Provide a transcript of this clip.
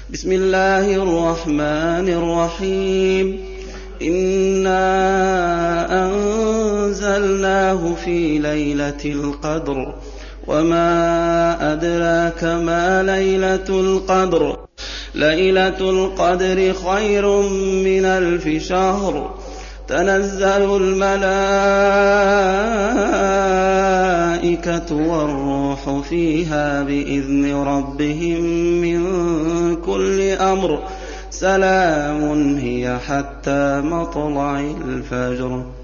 بسم الله الرحمن الرحيم إنا أنزلناه في ليلة القدر وما أدراك ما ليلة القدر ليلة القدر خير من 1000 شهر تنزل الملائكة والروح فيها بإذن ربهم من كل أمر سلام هي حتى مطلع الفجر